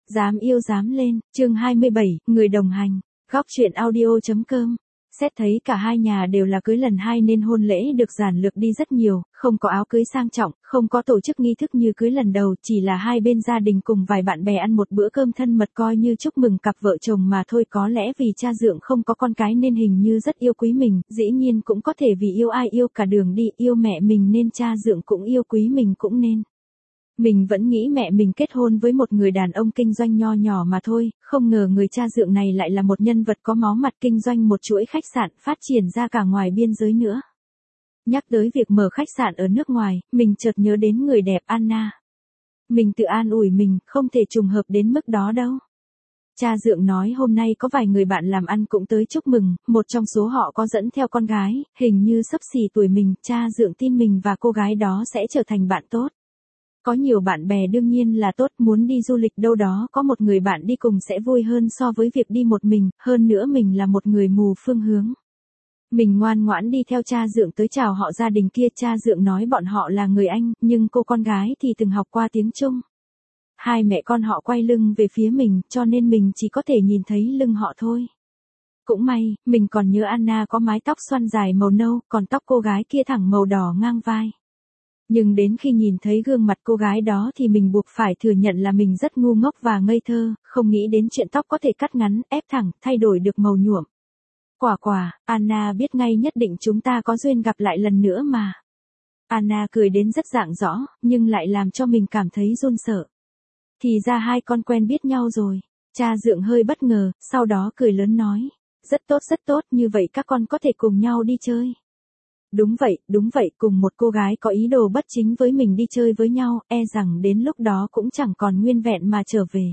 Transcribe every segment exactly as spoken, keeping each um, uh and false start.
Dám yêu dám lên, chương hai mươi bảy, người đồng hành, góc truyện audio.com. Xét thấy cả hai nhà đều là cưới lần hai nên hôn lễ được giản lược đi rất nhiều, không có áo cưới sang trọng, không có tổ chức nghi thức như cưới lần đầu, chỉ là hai bên gia đình cùng vài bạn bè ăn một bữa cơm thân mật coi như chúc mừng cặp vợ chồng mà thôi. Có lẽ vì cha dượng không có con cái nên hình như rất yêu quý mình, dĩ nhiên cũng có thể vì yêu ai yêu cả đường đi, yêu mẹ mình nên cha dượng cũng yêu quý mình cũng nên. Mình vẫn nghĩ mẹ mình kết hôn với một người đàn ông kinh doanh nho nhỏ mà thôi, không ngờ người cha dượng này lại là một nhân vật có máu mặt kinh doanh một chuỗi khách sạn phát triển ra cả ngoài biên giới nữa. Nhắc tới việc mở khách sạn ở nước ngoài, mình chợt nhớ đến người đẹp Anna. Mình tự an ủi mình, không thể trùng hợp đến mức đó đâu. Cha dượng nói hôm nay có vài người bạn làm ăn cũng tới chúc mừng, một trong số họ có dẫn theo con gái, hình như xấp xỉ tuổi mình, cha dượng tin mình và cô gái đó sẽ trở thành bạn tốt. Có nhiều bạn bè đương nhiên là tốt, muốn đi du lịch đâu đó có một người bạn đi cùng sẽ vui hơn so với việc đi một mình, hơn nữa mình là một người mù phương hướng. Mình ngoan ngoãn đi theo cha dượng tới chào họ gia đình kia, cha dượng nói bọn họ là người Anh, nhưng cô con gái thì từng học qua tiếng Trung. Hai mẹ con họ quay lưng về phía mình, cho nên mình chỉ có thể nhìn thấy lưng họ thôi. Cũng may, mình còn nhớ Anna có mái tóc xoăn dài màu nâu, còn tóc cô gái kia thẳng màu đỏ ngang vai. Nhưng đến khi nhìn thấy gương mặt cô gái đó thì mình buộc phải thừa nhận là mình rất ngu ngốc và ngây thơ, không nghĩ đến chuyện tóc có thể cắt ngắn, ép thẳng, thay đổi được màu nhuộm. Quả quả, Anna biết ngay nhất định chúng ta có duyên gặp lại lần nữa mà. Anna cười đến rất rạng rõ, nhưng lại làm cho mình cảm thấy run sợ. Thì ra hai con quen biết nhau rồi. Cha dượng hơi bất ngờ, sau đó cười lớn nói. Rất tốt rất tốt, như vậy các con có thể cùng nhau đi chơi. Đúng vậy, đúng vậy, cùng một cô gái có ý đồ bất chính với mình đi chơi với nhau, e rằng đến lúc đó cũng chẳng còn nguyên vẹn mà trở về.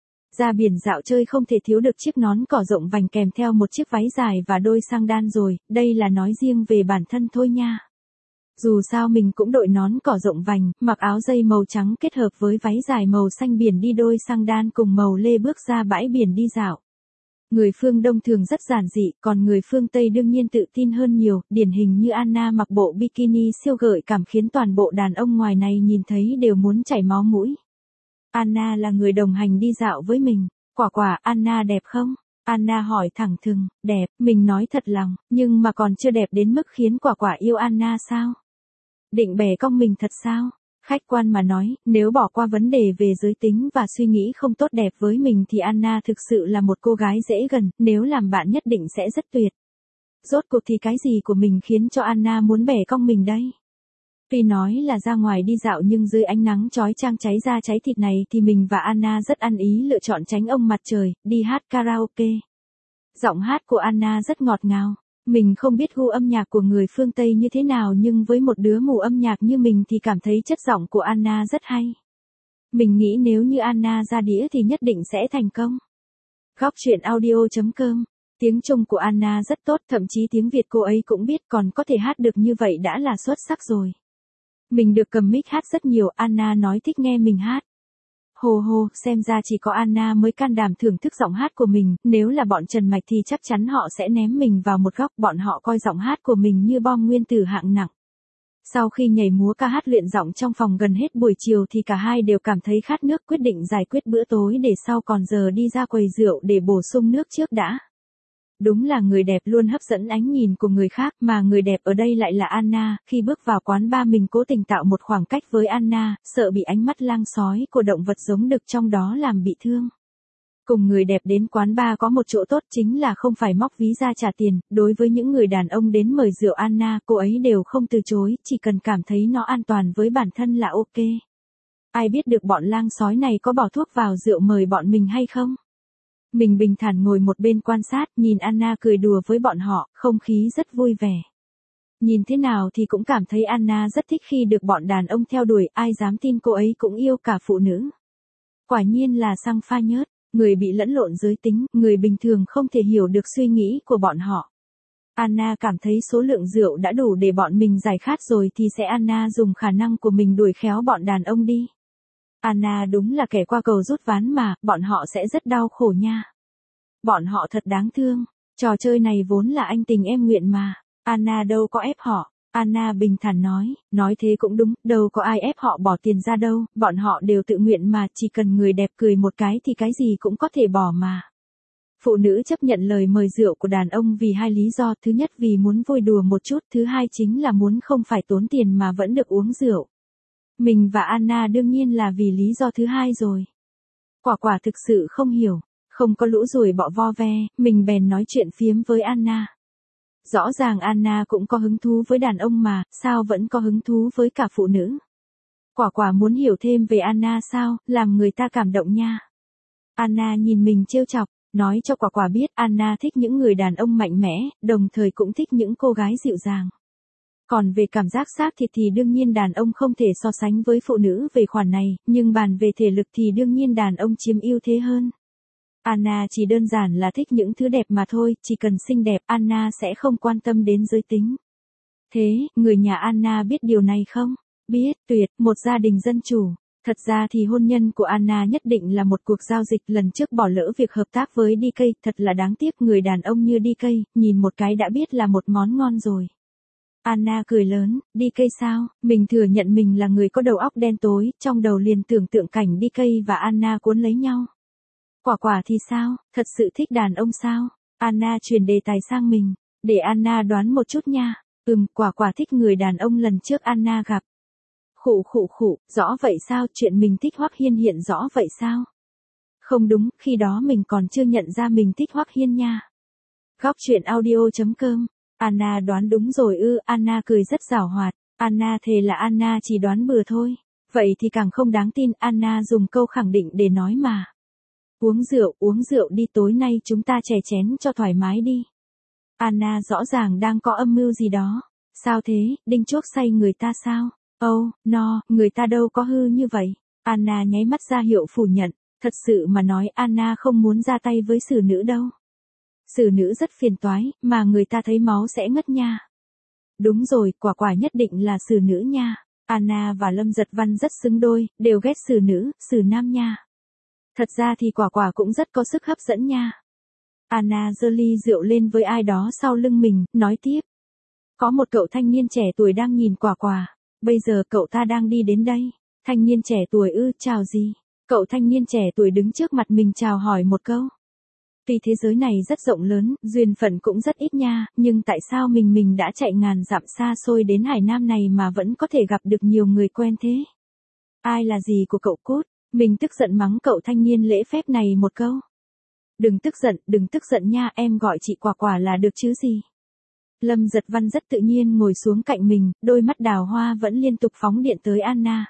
Ra biển dạo chơi không thể thiếu được chiếc nón cỏ rộng vành kèm theo một chiếc váy dài và đôi sang đan rồi, đây là nói riêng về bản thân thôi nha. Dù sao mình cũng đội nón cỏ rộng vành, mặc áo dây màu trắng kết hợp với váy dài màu xanh biển đi đôi sang đan cùng màu lê bước ra bãi biển đi dạo. Người phương Đông thường rất giản dị, còn người phương Tây đương nhiên tự tin hơn nhiều, điển hình như Anna mặc bộ bikini siêu gợi cảm khiến toàn bộ đàn ông ngoài này nhìn thấy đều muốn chảy máu mũi. Anna là người đồng hành đi dạo với mình. Quả quả, Anna đẹp không? Anna hỏi thẳng thừng, đẹp, mình nói thật lòng, nhưng mà còn chưa đẹp đến mức khiến quả quả yêu Anna sao? Định bẻ cong mình thật sao? Khách quan mà nói, nếu bỏ qua vấn đề về giới tính và suy nghĩ không tốt đẹp với mình thì Anna thực sự là một cô gái dễ gần, nếu làm bạn nhất định sẽ rất tuyệt. Rốt cuộc thì cái gì của mình khiến cho Anna muốn bẻ cong mình đây? Tuy nói là ra ngoài đi dạo nhưng dưới ánh nắng chói chang cháy da cháy thịt này thì mình và Anna rất ăn ý lựa chọn tránh ông mặt trời, đi hát karaoke. Giọng hát của Anna rất ngọt ngào. Mình không biết gu âm nhạc của người phương Tây như thế nào nhưng với một đứa mù âm nhạc như mình thì cảm thấy chất giọng của Anna rất hay. Mình nghĩ nếu như Anna ra đĩa thì nhất định sẽ thành công. Góc truyện audio.com. Tiếng Trung của Anna rất tốt, thậm chí tiếng Việt cô ấy cũng biết, còn có thể hát được như vậy đã là xuất sắc rồi. Mình được cầm mic hát rất nhiều, Anna nói thích nghe mình hát. Hồ hồ, xem ra chỉ có Anna mới can đảm thưởng thức giọng hát của mình, nếu là bọn Trần Mạch thì chắc chắn họ sẽ ném mình vào một góc, bọn họ coi giọng hát của mình như bom nguyên tử hạng nặng. Sau khi nhảy múa ca hát luyện giọng trong phòng gần hết buổi chiều thì cả hai đều cảm thấy khát nước, quyết định giải quyết bữa tối để sau còn giờ đi ra quầy rượu để bổ sung nước trước đã. Đúng là người đẹp luôn hấp dẫn ánh nhìn của người khác, mà người đẹp ở đây lại là Anna. Khi bước vào quán bar mình cố tình tạo một khoảng cách với Anna, sợ bị ánh mắt lang sói của động vật giống đực trong đó làm bị thương. Cùng người đẹp đến quán bar có một chỗ tốt chính là không phải móc ví ra trả tiền, đối với những người đàn ông đến mời rượu Anna, cô ấy đều không từ chối, chỉ cần cảm thấy nó an toàn với bản thân là ok. Ai biết được bọn lang sói này có bỏ thuốc vào rượu mời bọn mình hay không? Mình bình thản ngồi một bên quan sát, nhìn Anna cười đùa với bọn họ, không khí rất vui vẻ. Nhìn thế nào thì cũng cảm thấy Anna rất thích khi được bọn đàn ông theo đuổi, ai dám tin cô ấy cũng yêu cả phụ nữ. Quả nhiên là xăng pha nhớt, người bị lẫn lộn giới tính, người bình thường không thể hiểu được suy nghĩ của bọn họ. Anna cảm thấy số lượng rượu đã đủ để bọn mình giải khát rồi thì sẽ Anna dùng khả năng của mình đuổi khéo bọn đàn ông đi. Anna đúng là kẻ qua cầu rút ván mà, bọn họ sẽ rất đau khổ nha. Bọn họ thật đáng thương, trò chơi này vốn là anh tình em nguyện mà, Anna đâu có ép họ. Anna bình thản nói, nói thế cũng đúng, đâu có ai ép họ bỏ tiền ra đâu, bọn họ đều tự nguyện mà, chỉ cần người đẹp cười một cái thì cái gì cũng có thể bỏ mà. Phụ nữ chấp nhận lời mời rượu của đàn ông vì hai lý do, thứ nhất vì muốn vui đùa một chút, thứ hai chính là muốn không phải tốn tiền mà vẫn được uống rượu. Mình và Anna đương nhiên là vì lý do thứ hai rồi. Quả quả thực sự không hiểu, không có lũ ruồi bọ vo ve, mình bèn nói chuyện phiếm với Anna. Rõ ràng Anna cũng có hứng thú với đàn ông mà, sao vẫn có hứng thú với cả phụ nữ. Quả quả muốn hiểu thêm về Anna sao, làm người ta cảm động nha. Anna nhìn mình trêu chọc, nói cho quả quả biết Anna thích những người đàn ông mạnh mẽ, đồng thời cũng thích những cô gái dịu dàng. Còn về cảm giác xác thịt thì đương nhiên đàn ông không thể so sánh với phụ nữ về khoản này, nhưng bàn về thể lực thì đương nhiên đàn ông chiếm ưu thế hơn. Anna chỉ đơn giản là thích những thứ đẹp mà thôi, chỉ cần xinh đẹp Anna sẽ không quan tâm đến giới tính. Thế, người nhà Anna biết điều này không? Biết, tuyệt, một gia đình dân chủ. Thật ra thì hôn nhân của Anna nhất định là một cuộc giao dịch, lần trước bỏ lỡ việc hợp tác với đê ca, thật là đáng tiếc, người đàn ông như đê ca, nhìn một cái đã biết là một món ngon rồi. Anna cười lớn, đê ca sao, mình thừa nhận mình là người có đầu óc đen tối, trong đầu liền tưởng tượng cảnh đê ca và Anna cuốn lấy nhau. Quả quả thì sao, thật sự thích đàn ông sao? Anna chuyển đề tài sang mình, để Anna đoán một chút nha. Ừm, quả quả thích người đàn ông lần trước Anna gặp. Khụ khụ khụ, rõ vậy sao, chuyện mình thích Hoắc Hiên hiện rõ vậy sao? Không đúng, khi đó mình còn chưa nhận ra mình thích Hoắc Hiên nha. Góc truyện audio chấm com. Anna đoán đúng rồi ư, Anna cười rất giảo hoạt. Anna thề là Anna chỉ đoán bừa thôi. Vậy thì càng không đáng tin, Anna dùng câu khẳng định để nói mà. Uống rượu, uống rượu đi, tối nay chúng ta chè chén cho thoải mái đi. Anna rõ ràng đang có âm mưu gì đó. Sao thế, đinh chuốc say người ta sao? Âu, oh, no, người ta đâu có hư như vậy. Anna nháy mắt ra hiệu phủ nhận. Thật sự mà nói Anna không muốn ra tay với xử nữ đâu. Xử nữ rất phiền toái, mà người ta thấy máu sẽ ngất nha. Đúng rồi, quả quả nhất định là xử nữ nha. Anna và Lâm Giật Văn rất xứng đôi, đều ghét xử nữ, xử nam nha. Thật ra thì quả quả cũng rất có sức hấp dẫn nha. Anna giơ ly rượu lên với ai đó sau lưng mình, nói tiếp. Có một cậu thanh niên trẻ tuổi đang nhìn quả quả. Bây giờ cậu ta đang đi đến đây. Thanh niên trẻ tuổi ư, chào gì? Cậu thanh niên trẻ tuổi đứng trước mặt mình chào hỏi một câu. Tuy thế giới này rất rộng lớn, duyên phận cũng rất ít nha, nhưng tại sao mình mình đã chạy ngàn dặm xa xôi đến Hải Nam này mà vẫn có thể gặp được nhiều người quen thế? Ai là gì của cậu Cút? Mình tức giận mắng cậu thanh niên lễ phép này một câu. Đừng tức giận, đừng tức giận nha, em gọi chị quả quả là được chứ gì. Lâm Giật Văn rất tự nhiên ngồi xuống cạnh mình, đôi mắt đào hoa vẫn liên tục phóng điện tới Anna.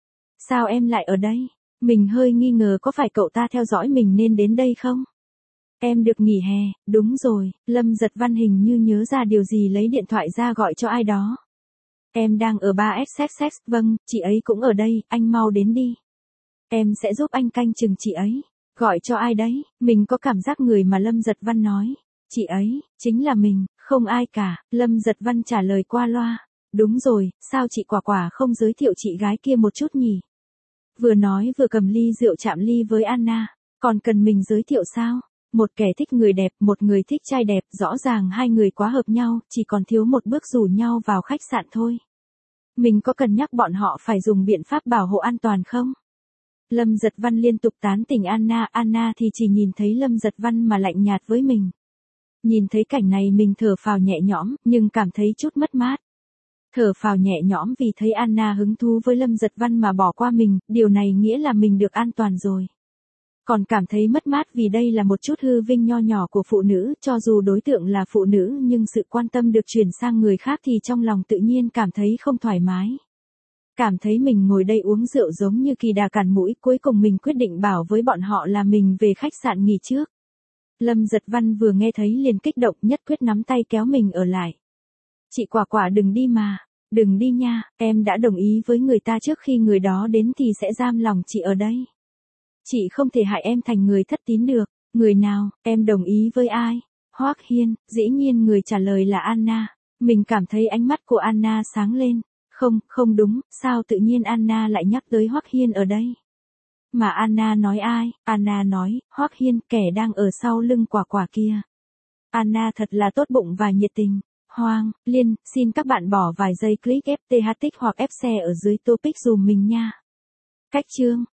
Sao em lại ở đây? Mình hơi nghi ngờ có phải cậu ta theo dõi mình nên đến đây không? Em được nghỉ hè, đúng rồi, Lâm Giật Văn hình như nhớ ra điều gì lấy điện thoại ra gọi cho ai đó. Em đang ở ba ét ét ét, vâng, chị ấy cũng ở đây, anh mau đến đi. Em sẽ giúp anh canh chừng chị ấy. Gọi cho ai đấy? Mình có cảm giác người mà Lâm Giật Văn nói. Chị ấy, chính là mình, không ai cả, Lâm Giật Văn trả lời qua loa. Đúng rồi, sao chị quả quả không giới thiệu chị gái kia một chút nhỉ? Vừa nói vừa cầm ly rượu chạm ly với Anna. Còn cần mình giới thiệu sao? Một kẻ thích người đẹp, một người thích trai đẹp, rõ ràng hai người quá hợp nhau, chỉ còn thiếu một bước rủ nhau vào khách sạn thôi. Mình có cần nhắc bọn họ phải dùng biện pháp bảo hộ an toàn không? Lâm Giật Văn liên tục tán tỉnh Anna, Anna thì chỉ nhìn thấy Lâm Giật Văn mà lạnh nhạt với mình. Nhìn thấy cảnh này mình thở phào nhẹ nhõm, nhưng cảm thấy chút mất mát. Thở phào nhẹ nhõm vì thấy Anna hứng thú với Lâm Giật Văn mà bỏ qua mình, điều này nghĩa là mình được an toàn rồi. Còn cảm thấy mất mát vì đây là một chút hư vinh nho nhỏ của phụ nữ, cho dù đối tượng là phụ nữ nhưng sự quan tâm được chuyển sang người khác thì trong lòng tự nhiên cảm thấy không thoải mái. Cảm thấy mình ngồi đây uống rượu giống như kỳ đà cản mũi, cuối cùng mình quyết định bảo với bọn họ là mình về khách sạn nghỉ trước. Lâm Giật Văn vừa nghe thấy liền kích động, nhất quyết nắm tay kéo mình ở lại. Chị quả quả đừng đi mà, đừng đi nha, em đã đồng ý với người ta trước khi người đó đến thì sẽ giam lòng chị ở đây. Chị không thể hại em thành người thất tín được. Người nào, em đồng ý với ai? Hoắc Hiên, dĩ nhiên người trả lời là Anna. Mình cảm thấy ánh mắt của Anna sáng lên. Không, không đúng, sao tự nhiên Anna lại nhắc tới Hoắc Hiên ở đây? Mà Anna nói ai? Anna nói, Hoắc Hiên, kẻ đang ở sau lưng quả quả kia. Anna thật là tốt bụng và nhiệt tình. Hoàng, Liên, xin các bạn bỏ vài giây click ép tê hát tích hoặc ép share ở dưới topic dùm mình nha. Cách chương